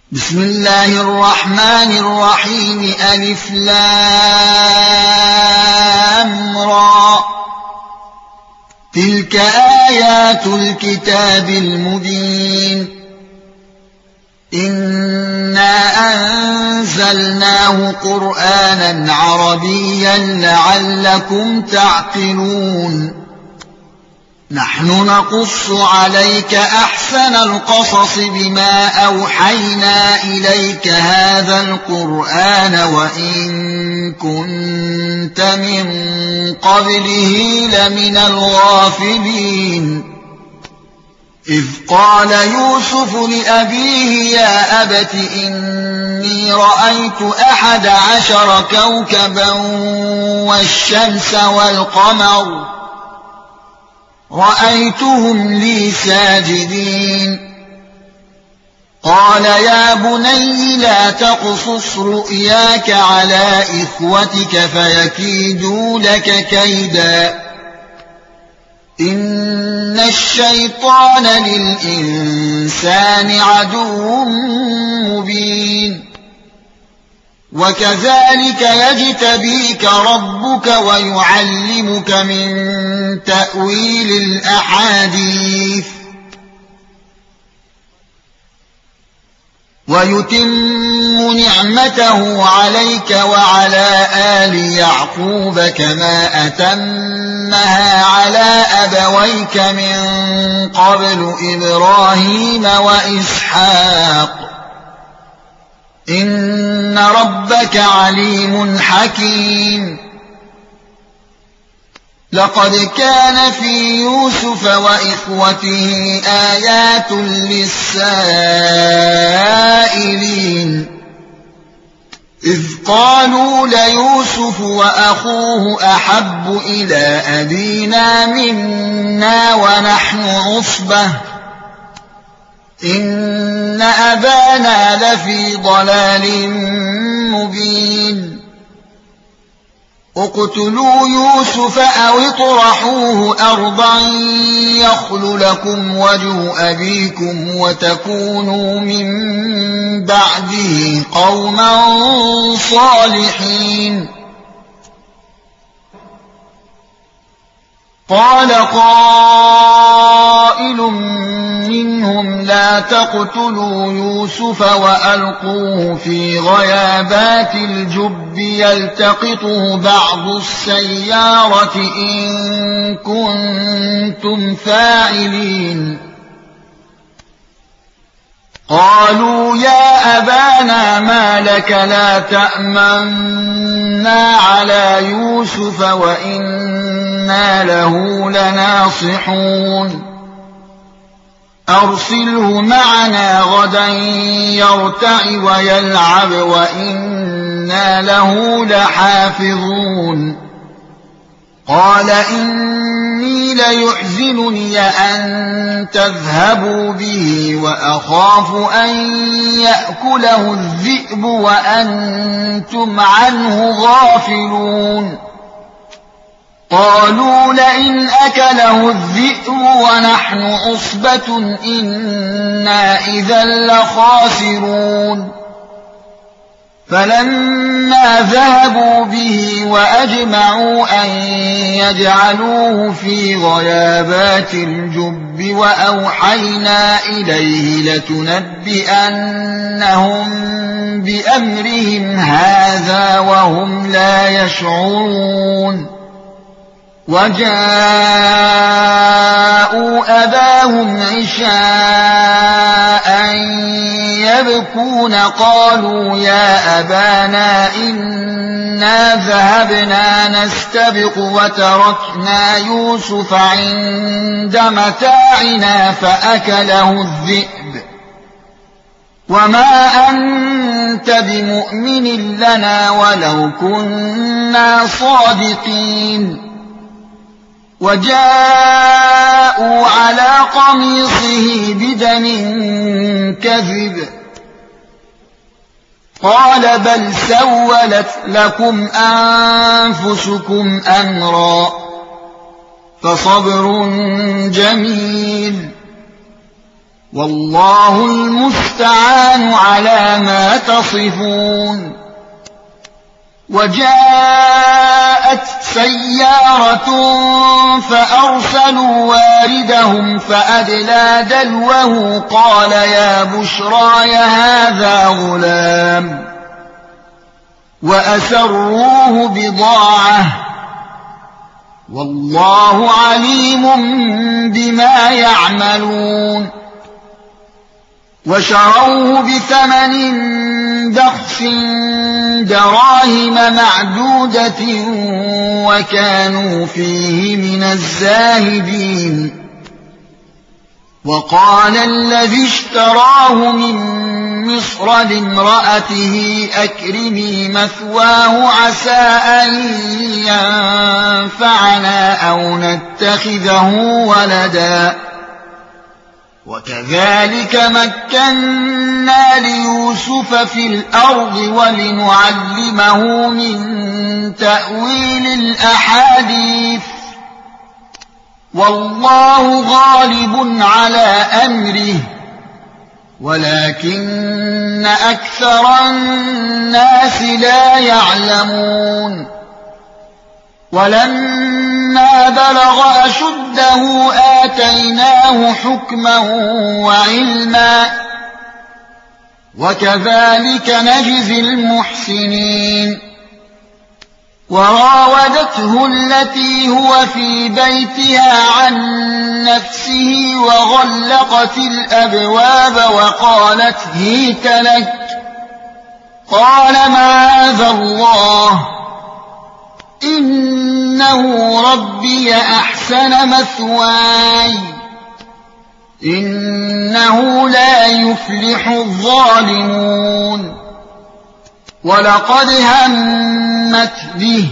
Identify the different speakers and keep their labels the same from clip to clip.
Speaker 1: بسم الله الرحمن الرحيم ألف لام را تلك آيات الكتاب المبين إنا أنزلناه قرآنا عربيا لعلكم تعقلون نحن نقص عليك أحسن القصص بما أوحينا إليك هذا القرآن وإن كنت من قبله لمن الغافلين إذ قال يوسف لأبيه يا أبت إني رأيت 11 كوكبا والشمس والقمر رأيتهم لي ساجدين قال يا بني لا تقصص رؤياك على إخوتك فيكيدوا لك كيدا إن الشيطان للإنسان عدو مبين وكذلك يجتبيك ربك ويعلمك من تأويل الأحاديث ويتم نعمته عليك وعلى آل يعقوب كما أتمها على أبويك من قبل إبراهيم وإسحاق إن ربك عليم حكيم لقد كان في يوسف وإخوته آيات للسائلين إذ قالوا ليوسف وأخوه أحب إلى أبينا منا ونحن عصبة إن أبانا لفي ضلال مبين اقتلوا يوسف أو اطرحوه أرضا يخل لكم وجه أبيكم وتكونوا من بعده قوما صالحين قال قائل منهم لا تقتلوا يوسف وألقوه في غيابات الجب يلتقطه بعض السيارة إن كنتم فاعلين قالوا يا أبانا ما لك لا تأمنا على يوسف وإنا له لناصحون أرسله معنا غدا يرتع ويلعب وإنا له لحافظون قال إني ليحزنني أن تذهبوا به وأخاف أن يأكله الذئب وأنتم عنه غافلون قالوا لئن أكله الذئب ونحن عصبة إنا إذا لخاسرون فلما ذهبوا به وأجمعوا أن يجعلوه في غيابات الجب وأوحينا إليه لتنبئنهم بأمرهم هذا وهم لا يشعرون وجاءوا أباهم عشاء يبكون قالوا يا أبانا إنا ذهبنا نستبق وتركنا يوسف عند متاعنا فأكله الذئب وما أنت بمؤمن لنا ولو كنا صادقين وجاءوا على قميصه بدم كذب قال بل سولت لكم أنفسكم أمرا فصبر جميل والله المستعان على ما تصفون وجاءت سيارة فأرسلوا واردهم فأدلى دلوه قال يا بشرى هذا غلام وأسروه بضاعة والله عليم بما يعملون وشروه بثمن بخس دراهم معدودة وكانوا فيه من الزاهدين وقال الذي اشتراه من مصر لامرأته أكرمي مثواه عسى أن ينفعنا أو نتخذه ولدا وكذلك مكنا ليوسف في الأرض ولنعلمه من تأويل الأحاديث والله غالب على أمره ولكن أكثر الناس لا يعلمون ولما بلغ أشده آتيناه حكما وعلما وكذلك نجزي المحسنين وراودته التي هو في بيتها عن نفسه وغلقت الأبواب وقالت هيت لك قال معاذ الله إنه ربي أحسن مثواي إنه لا يفلح الظالمون ولقد همت به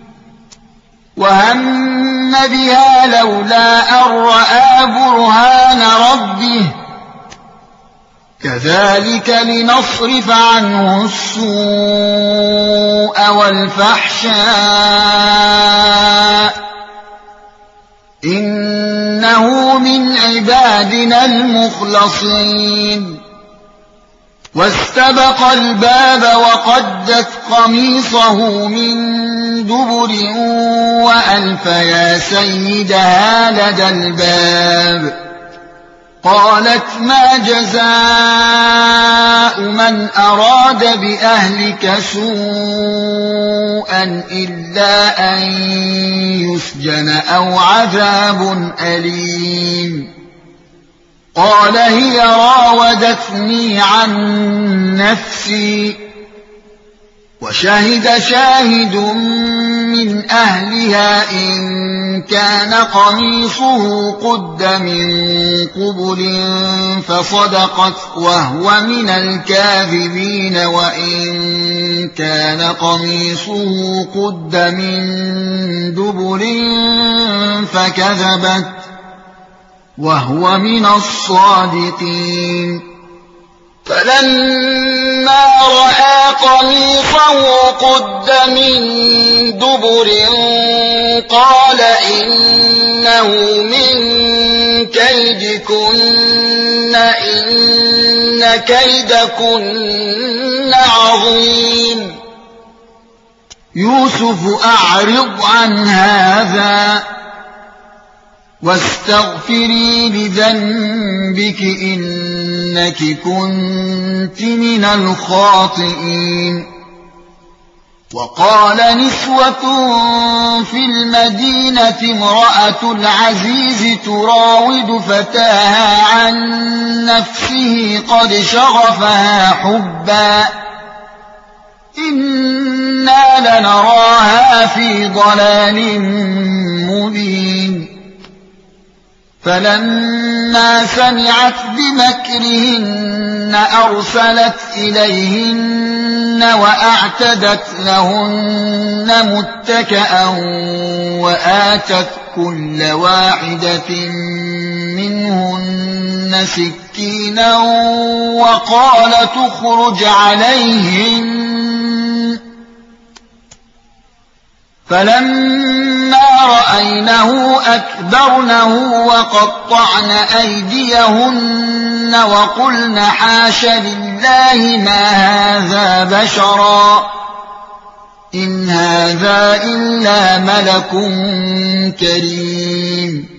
Speaker 1: وهم بها لولا أن رأى برهان ربه كذلك لنصرف عنه السوء والفحشاء إنه من عبادنا المخلصين واستبق الباب وقدت قميصه من دبر وألف يا سيدها لدى الباب قالت ما جزاء من أراد بأهلك سوءا إلا أن يسجن أو عذاب أليم قال هي راودتني عن نفسي وشهد شاهد من أهلها إن كان قميصه قد من قبل فصدقت وهو من الكاذبين وإن كان قميصه قد من دبر فكذبت وهو من الصادقين فلما رأى قميصه قد من دبر قال إنه من كيدكن إن كيدكن عظيم يوسف أعرض عن هذا واستغفري لذنبك إنك كنت من الخاطئين وقال نسوة في المدينة امرأة العزيز تراود فتاها عن نفسه قد شغفها حبا إنا لنراها في ضلال مبين فلما سمعت بمكرهن أرسلت إليهن وأعتدت لهن متكئا وآتت كل واحدة منهن سكينا وقالت اخرج عليهن فلما رأينه أكبرنه وقطعن أيديهن وقلن حاش لله ما هذا بشرا إن هذا إلا ملك كريم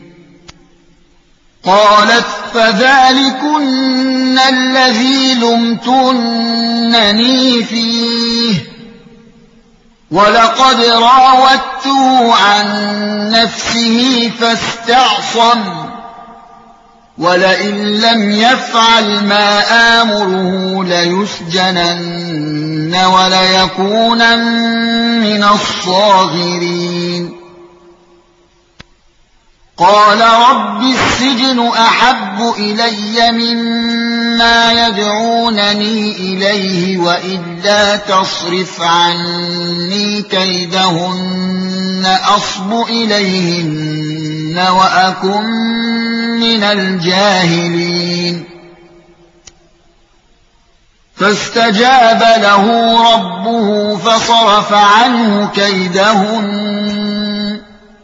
Speaker 1: قالت فذلكن الذي لمتنني فيه ولقد راودته عن نفسه فاستعصم ولئن لم يفعل ما آمره ليسجنن وليكونن من الصاغرين قال رب السجن أحب إلي مما يدعونني إليه وإلا تصرف عني كيدهن أصب إليهن وأكن من الجاهلين فاستجاب له ربه فصرف عنه كيدهن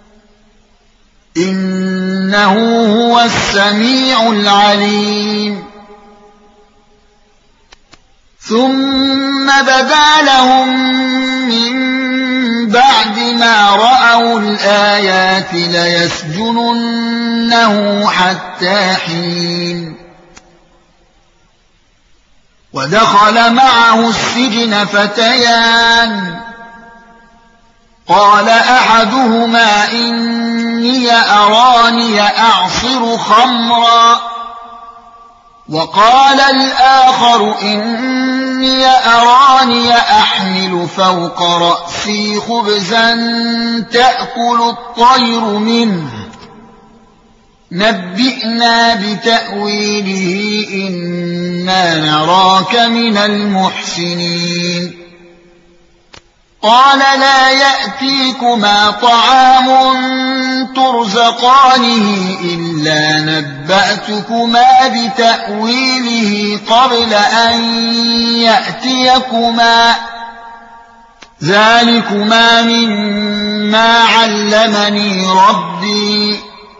Speaker 1: إنه هو السميع العليم ثم بدا لهم من بعد ما رأوا الآيات ليسجننه حتى حين ودخل معه السجن فتيان قال أحدهما إني أراني أعصر خمرا وقال الآخر إني أراني أحمل فوق رأسي خبزا تأكل الطير منه نبئنا بتأويله إنا نراك من المحسنين قال لا يأتيكما طعام ترزقانه إلا نبأتكما بتأويله قبل أن يأتيكما ذلكما مما علمني ربي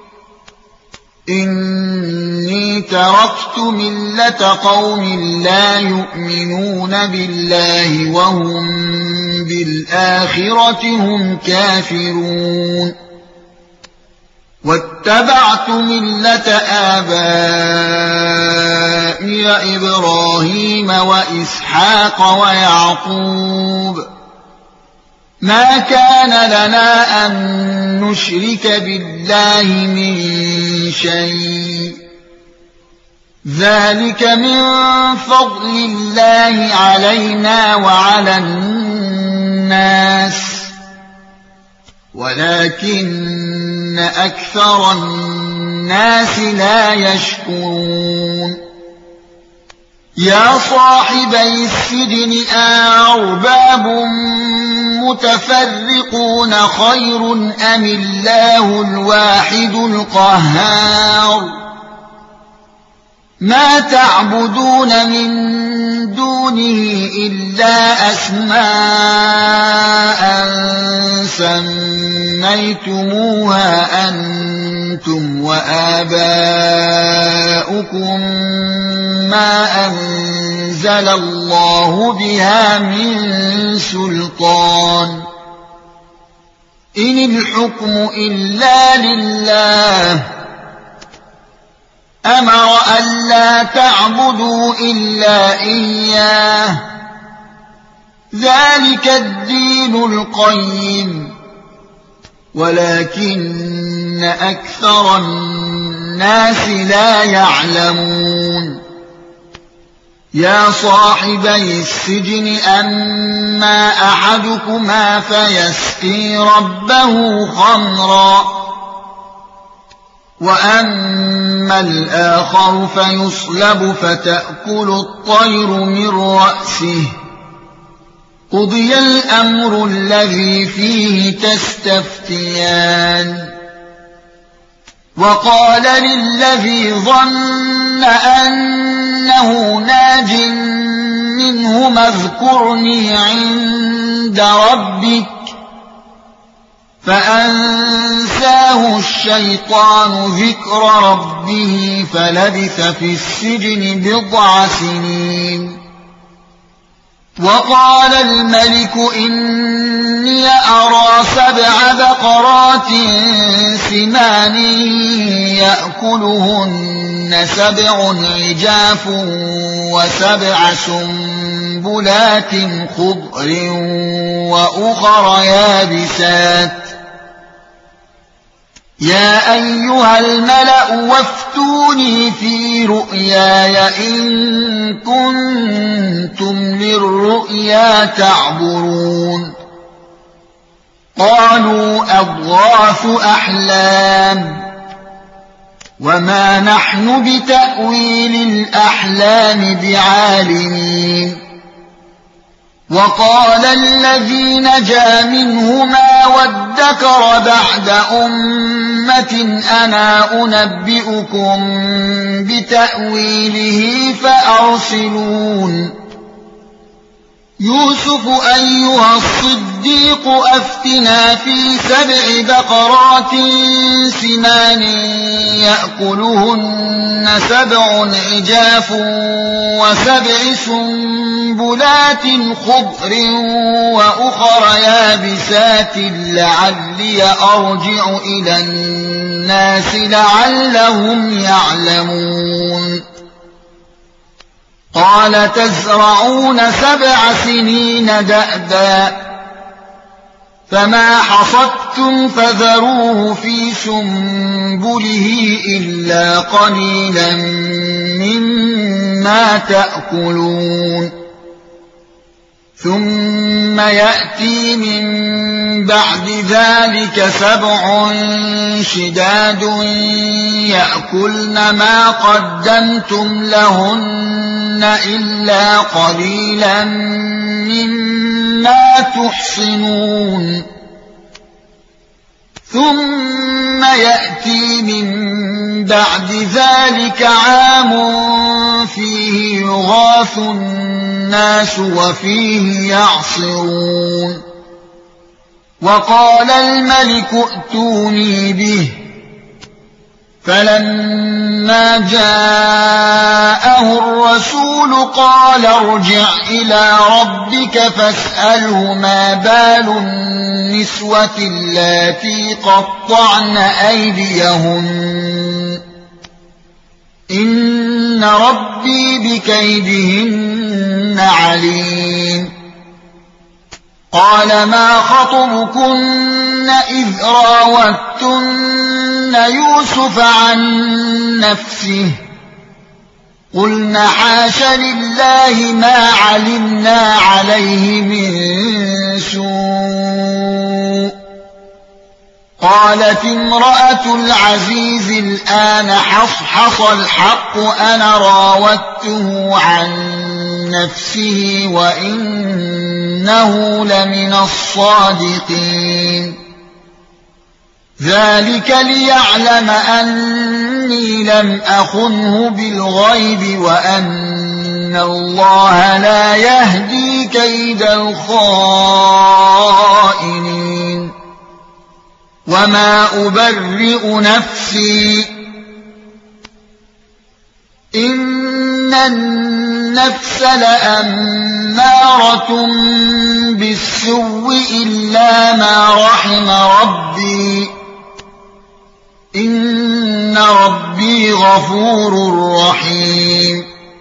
Speaker 1: إني تركت ملة قوم لا يؤمنون بالله وهم بالآخرة هم كافرون واتبعت ملة آبائي إبراهيم وإسحاق ويعقوب ما كان لنا أن نشرك بالله من شيء ذلك من فضل الله علينا وعلى الناس ولكن أكثر الناس لا يشكرون يا صاحبي السجن أأرباب متفرقون خير أم الله الواحد القهار ما تعبدون من دونه إلا أسماء سميتموها أنتم وآباؤكم ما أنزل الله بها من سلطان إن الحكم إلا لله أمر ألا تعبدوا إلا إياه ذلك الدين القيم ولكن أكثر الناس لا يعلمون يا صاحبي السجن أما أحدكما فيسقي ربه خمرا وأما الآخر فيصلب فتأكل الطير من رأسه قضي الأمر الذي فيه تستفتيان وقال للذي ظن أنه ناج منهما اذكرني عند ربك فأنساه الشيطان ذكر ربه فلبث في السجن 9 سنين. وقال الملك إني أرى 7 بقرات سمان يأكلهن 7 عجاف و7 سنبلات خضر وأخر يابسات. يا أيها الملأ وافتوني في رؤياي إن كنتم للرؤيا تعبرون. قالوا أضغاث أحلام وما نحن بتأويل الأحلام بعالمين. وقال الذي نجا منهما وادكر بعد أمة أنا أنبئكم بتأويله فأرسلون. يوسف أيها الصديق أفتنا في 7 بقرات سمان يأكلهن 7 عجاف و7 سنبلات خضر وأخر يابسات لعلي أرجع إلى الناس لعلهم يعلمون. قال تزرعون 7 سنين دأبا فما حصدتم فذروه في سنبله إلا قليلا مما تأكلون. ثم يأتي من بعد ذلك 7 شداد يأكلن ما قدمتم لهن إلا قليلا مما تحصنون. ثم يأتي من بعد ذلك عام فيه يغاث الناس وفيه يعصرون. وقال الملك ائتوني به فلما جاءه الرسول قال ارجع إلى ربك فاسأله ما بال النسوة اللاتي قطعن أيديهن إن ربي بكيدهن عليم. قال ما خطبكن إذ راوتن يوسف عن نفسه قلن حاش لله ما علمنا عليه من سوء. قالت امرأة العزيز الآن حصحص الحق أنا راودته عن نفسه وإنه لمن الصادقين. ذلك ليعلم أني لم أخنه بالغيب وأن الله لا يهدي كيد الخائنين. وما أبرئ نفسي إن النفس لأمارة بالسوء إلا ما رحم ربي إن ربي غفور رحيم.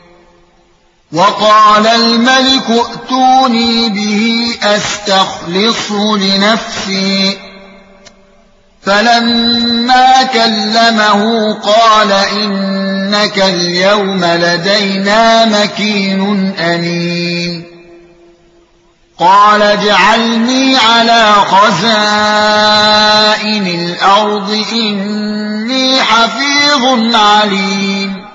Speaker 1: وقال الملك ائتوني به أستخلصه لنفسي فلما كلمه قال إنك اليوم لدينا مكين أمين. قال اجعلني على خزائن الأرض إني حفيظ عليم.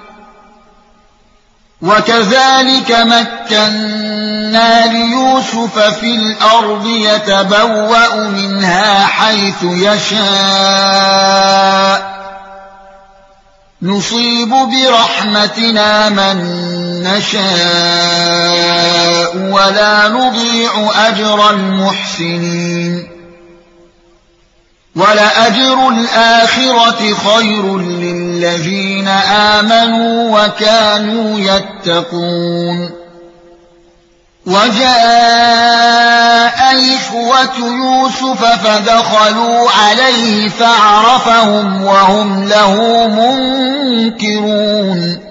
Speaker 1: وكذلك مكنا ليوسف في الأرض يتبوأ منها حيث يشاء نصيب برحمتنا من نشاء ولا نضيع أجر المحسنين. ولأجر الآخرة خير للذين آمنوا وكانوا يتقون وجاء إخوة يوسف فدخلوا عليه فعرفهم وهم له منكرون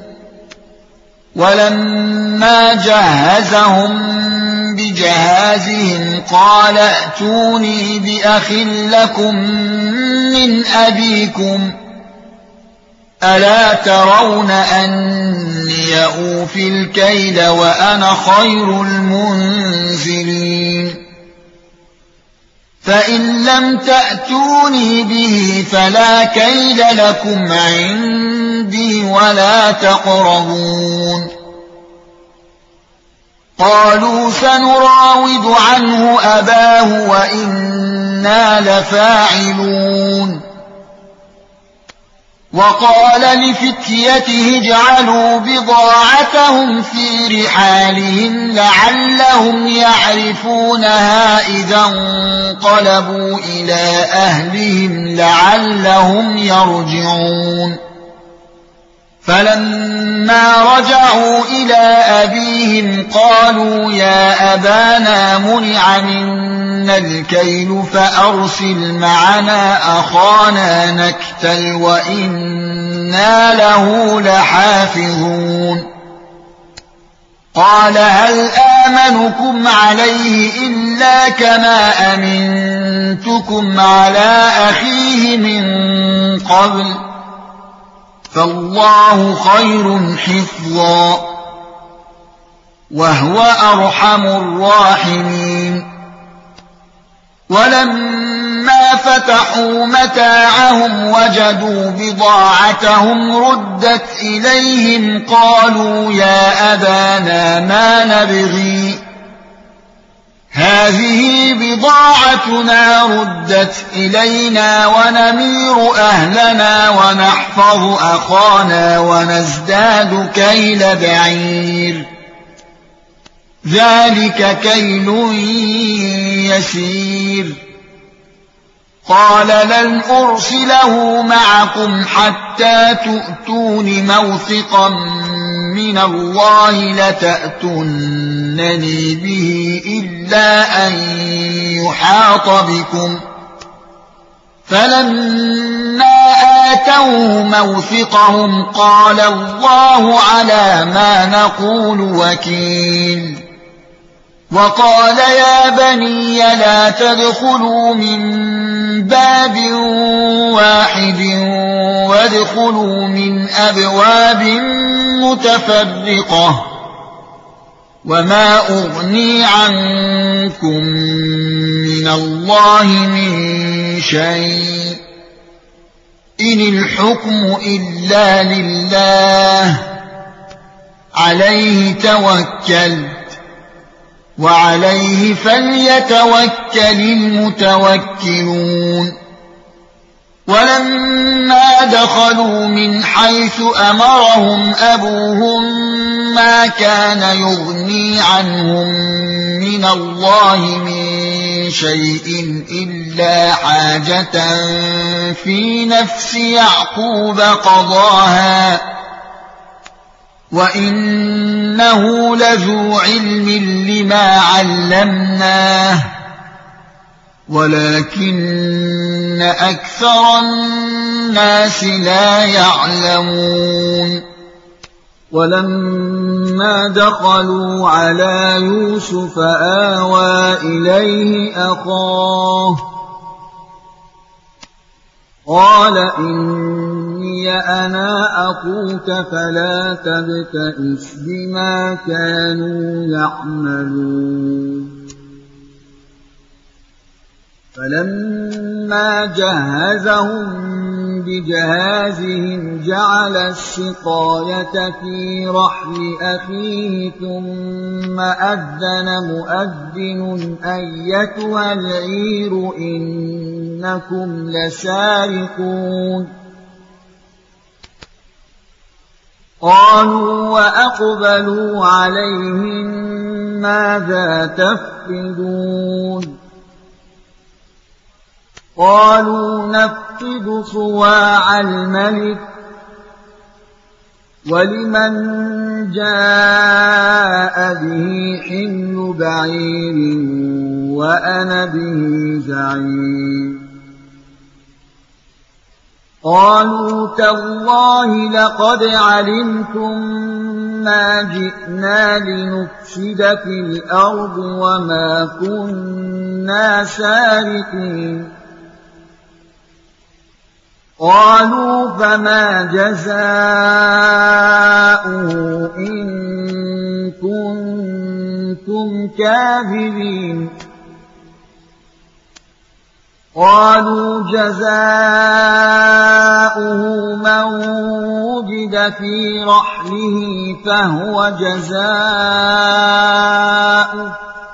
Speaker 1: ولما جهزهم بجهازهم قال ائتوني بأخ لكم من أبيكم ألا ترون أني أوفي الكيل وأنا خير المنزلين فإن لم تأتوني به فلا كيل لكم عندي ولا تقربون قالوا سنراود عنه أباه وإنا لفاعلون وقال لفتيته اجعلوا بضاعتهم في رحالهم لعلهم يعرفونها إذا انقلبوا إلى أهلهم لعلهم يرجعون فلما رجعوا إلى أبيهم قالوا يا أبانا منع منا الكيل فأرسل معنا أخانا نكتل وإنا له لحافظون قال هل آمنكم عليه إلا كما أمنتكم على أخيه من قبل فالله خير حفظا وهو أرحم الراحمين ولما فتحوا متاعهم وجدوا بضاعتهم ردت إليهم قالوا يا أبانا ما نبغي هذه بضاعتنا ردت إلينا ونمير أهلنا ونحفظ أخانا ونزداد كيل بعير ذلك كيل يسير قال لن أرسله معكم حتى تؤتون موثقا من الله لتأتونني به إلا أن يحاط بكم فلما آتوه موثقهم قال الله على ما نقول وكيل وقال يا بني لا تدخلوا من باب واحد وادخلوا من أبواب متفرقة وما أغني عنكم من الله من شيء إن الحكم إلا لله عليه توكلت وعليه فليتوكل المتوكلون ولما دخلوا من حيث أمرهم أبوهم ما كان يغني عنهم من الله من شيء إلا حاجة في نفس يعقوب قضاها وإنه لذو علم لما علمناه ولكن أكثر الناس لا يعلمون ولما دخلوا على يوسف آوى إليه أخاه قال إني أنا أخوك فلا تبتئس بما كانوا يعملون فلما جهزهم بجهازهم جعل السقاية في رحل أخيه ثم أذن مؤذن أيتها العير إنكم لسارقون قالوا وأقبلوا عليهم ماذا تفقدون قالوا نفقد صواع الملك ولمن جاء به حمل بعير وأنا به زعيم قالوا تالله لقد علمتم ما جئنا لنفسد في الأرض وما كنا سارقين قالوا فما جزاؤه إن كنتم كاذبين قالوا جزاؤه من وجد في رحله فهو جزاؤه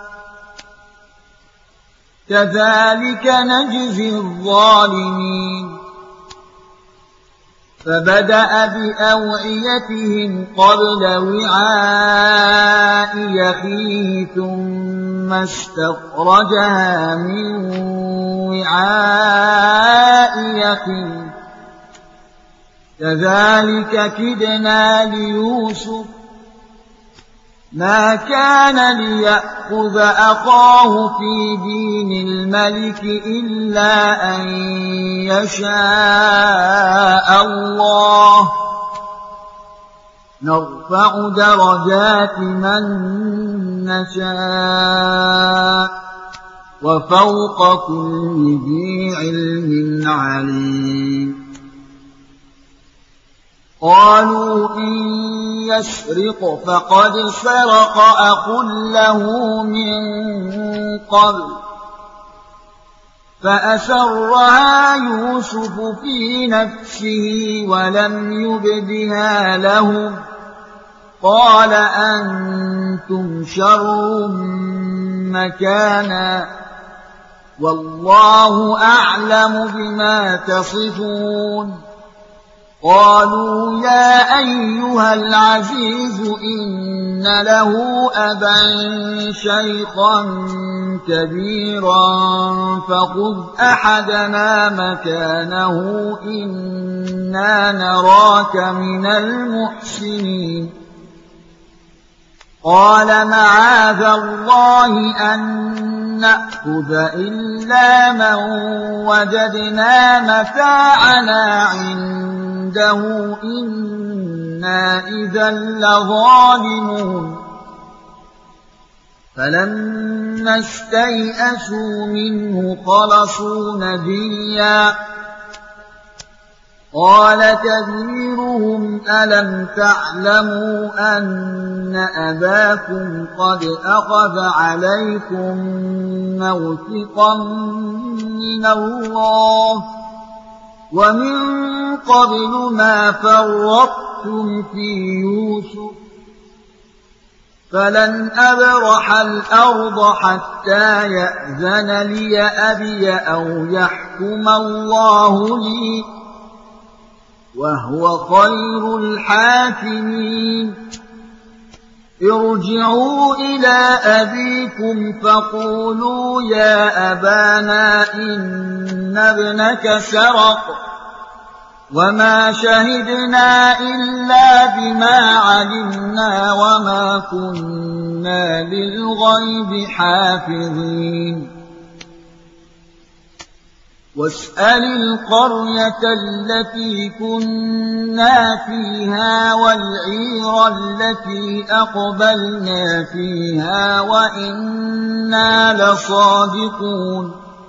Speaker 1: كذلك نجزي الظالمين فبدأ بأوعيتهم قبل وعاء أخيه ثم استخرجها من وعاء أخيه كذلك كدنا ليوسف ما كان ليأخذ أخاه في دين الملك إلا أن يشاء الله نرفع درجات من نشاء وفوق كل ذي علم عليم قالوا إن يسرق فقد سرق أخ له من قبل فأسرها يوسف في نفسه ولم يبدها لهم قال أنتم شر مكانا والله أعلم بما تصفون قالوا يا أيها العزيز إن له أبا شيخا كبيرا فخذ أحدنا مكانه إنا نراك من المحسنين قال معاذ الله أن نأخذ إلا من وجدنا متاعنا عنده إنا إذا لظالمون فلما استيئسوا منه خلصوا نجيا قال كبيرهم ألم تعلموا أن أباكم قد أخذ عليكم موثقا من الله ومن قبل ما فرطتم في يوسف فلن أبرح الأرض حتى يأذن لي أبي أو يحكم الله لي وهو خير الحاكمين ارجعوا إلى أبيكم فقولوا يا أبانا إن ابنك سرق وما شهدنا إلا بما علمنا وما كنا للغيب حافظين واسأل القرية التي كنا فيها والعير التي أقبلنا فيها وإنا لصادقون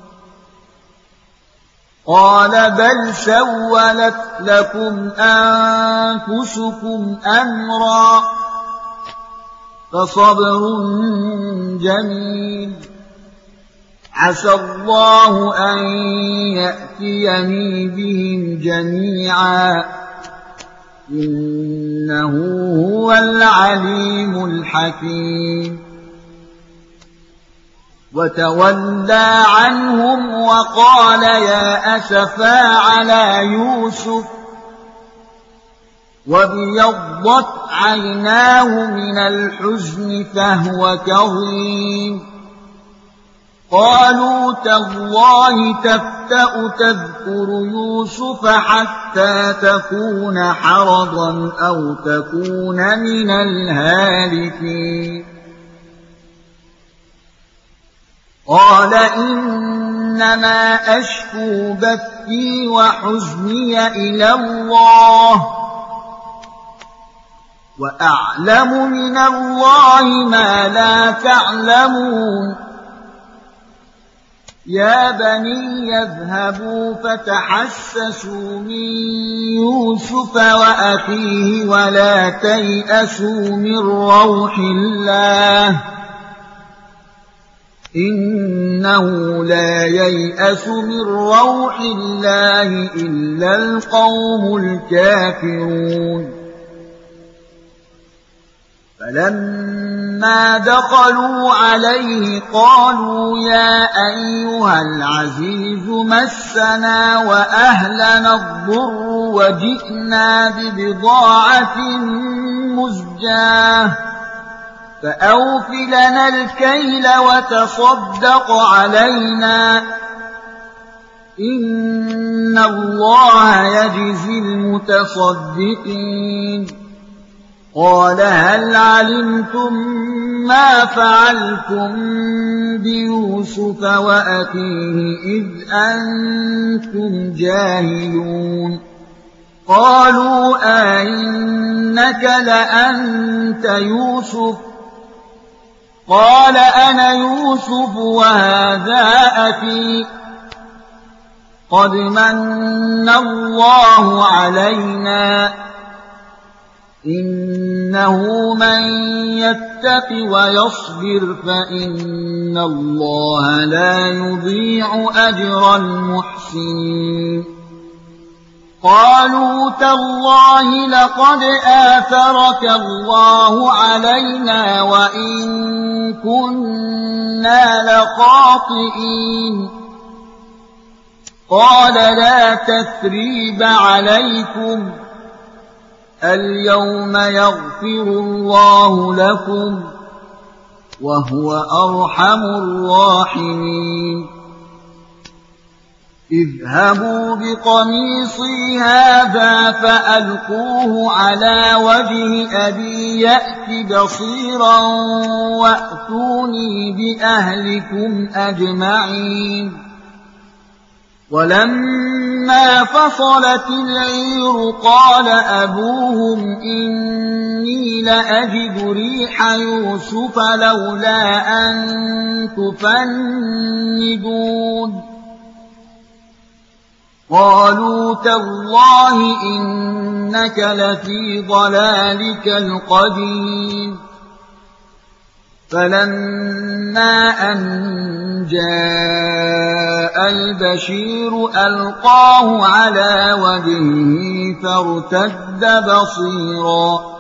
Speaker 1: قال بل سولت لكم أنفسكم أمرا فصبر جميل عسى الله أن يأتيني بهم جميعا إنه هو العليم الحكيم وتولى عنهم وقال يا أسفا على يوسف وابيضت عيناه من الحزن فهو كظيم قالوا تالله تفتأ تفتأ تذكر يوسف حتى تكون حرضا أو تكون من الهالكين قال إنما أشكو بثي وحزني إلى الله وأعلم من الله ما لا تعلمون يا بني يذهبوا فتحسسوا من يوسف وأخيه ولا تيأسوا من روح الله إنه لا ييأس من روح الله إلا القوم الكافرون فلما دخلوا عليه قالوا يا أيها العزيز مسنا وأهلنا الضر وجئنا ببضاعة مزجاة فأوف لنا الكيل وتصدق علينا إن الله يجزي المتصدقين قال هل علمتم ما فعلتم بيوسف وأخيه إذ أنتم جاهلون قالوا أئنك لأنت يوسف قال أنا يوسف وهذا أخي قد من الله علينا إنه من يتق ويصبر فإن الله لا يضيع أجر المحسنين قالوا تالله لقد آثرك الله علينا وإن كنا لخاطئين قال لا تثريب عليكم اليوم يغفر الله لكم وهو أرحم الراحمين اذهبوا بقميصي هذا فألقوه على وجه أبي يأت بصيرا وأتوني بأهلكم أجمعين ولما فصلت العير قال أبوهم إني لأجد ريح يوسف لولا أن تفندون قالوا تالله إنك لفي ضلالك القديم فلما أن جاء البشير ألقاه على وجهه فارتد بصيرا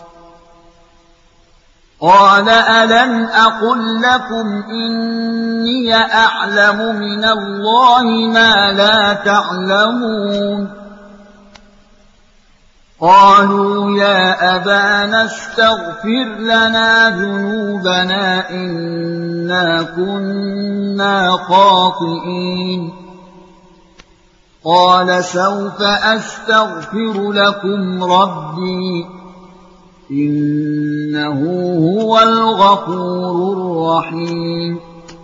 Speaker 1: قال ألم أقل لكم إني أعلم من الله ما لا تعلمون قالوا يا أبانا استغفر لنا ذنوبنا إنا كنا خاطئين قال سوف أستغفر لكم ربي إنه هو الغفور الرحيم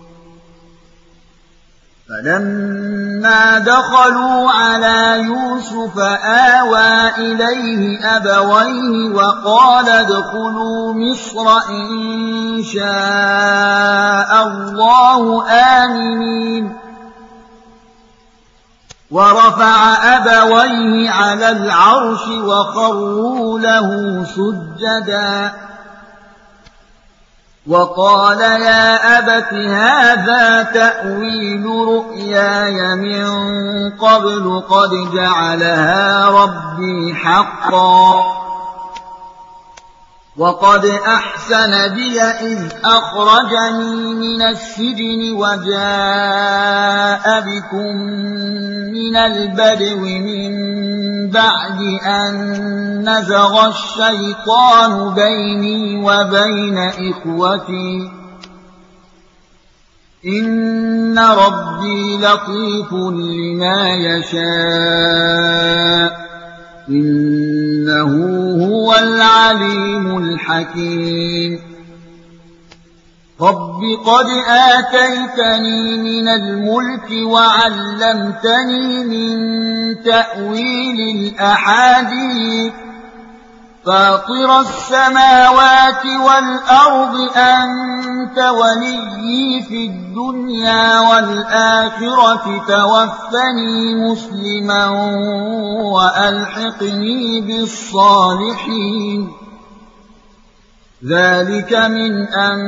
Speaker 1: فلما دخلوا على يوسف آوى إليه أبويه وقال ادخلوا مصر إن شاء الله آمنين ورفع أبويه على العرش وخروا له سجدا وقال يا أبت هذا تأويل رؤياي من قبل قد جعلها ربي حقا وقد أحسن بي إذ أخرجني من السجن وجاء بكم من البدو من بعد أن نزغ الشيطان بيني وبين إخوتي إن ربي لطيف لما يشاء إنه هو العليم الحكيم رب قد آتيتني من الملك وعلمتني من تأويل الأحاديث فاطر السماوات والأرض أنت وليي في الدنيا والآخرة توفني مسلما وألحقني بالصالحين ذلك من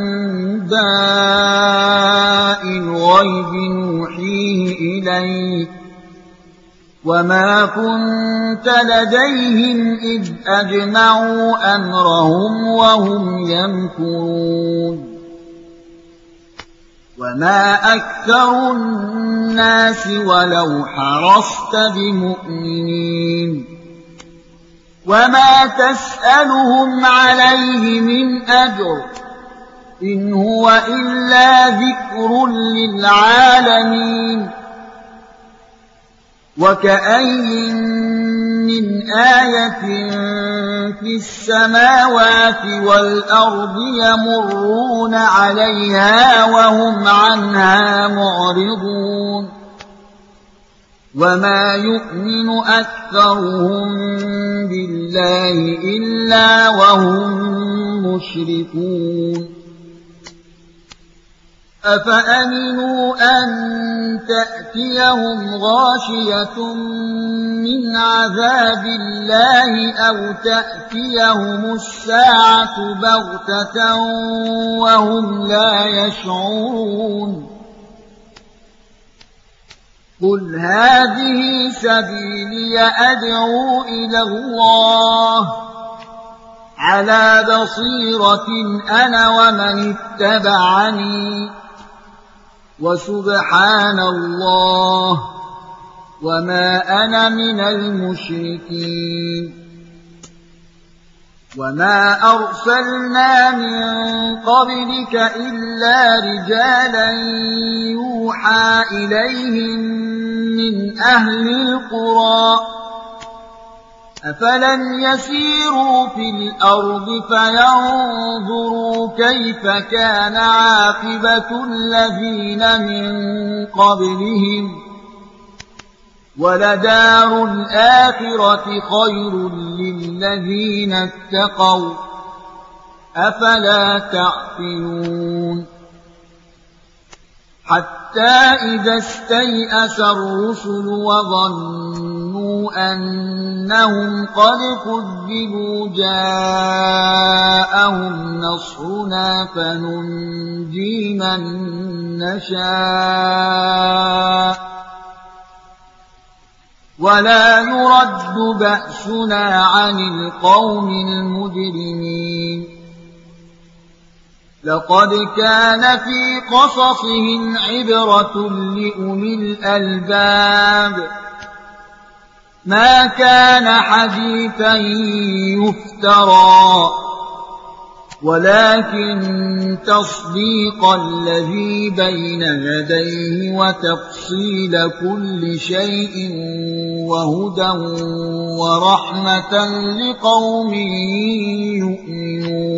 Speaker 1: أنباء الغيب نوحيه إليك وما كنت لديهم إذ أجمعوا أمرهم وهم يمكرون وما أكثر الناس ولو حرصت بمؤمنين وما تسألهم عليه من أجر إن هو إلا ذكر للعالمين وكأي من آية في السماوات والأرض يمرون عليها وهم عنها معرضون وما يؤمن أكثرهم بالله إلا وهم مشركون أفأمنوا أن تأتيهم غاشية من عذاب الله أو تأتيهم الساعة بغتة وهم لا يشعرون قل هذه سبيلي أدعو إلى الله على بصيرة أنا ومن اتبعني وسبحان الله وما أنا من المشركين وما أرسلنا من قبلك إلا رجالا يوحى إليهم من أهل القرى أفلم يسيروا في الأرض فينظروا كيف كان عاقبة الذين من قبلهم ولدار الآخرة خير للذين اتقوا أفلا تعقلون حتى إذا استيأس الرسل وظنوا أنهم قد كذبوا جاءهم نصرنا فننجي من نشاء ولا يرد بأسنا عن القوم المجرمين لقد كان في قصصهم عبرة لأولي الألباب ما كان حديثا يفترى ولكن تصديق الذي بين يديه وتفصيل كل شيء وهدى ورحمة لقوم يؤمنون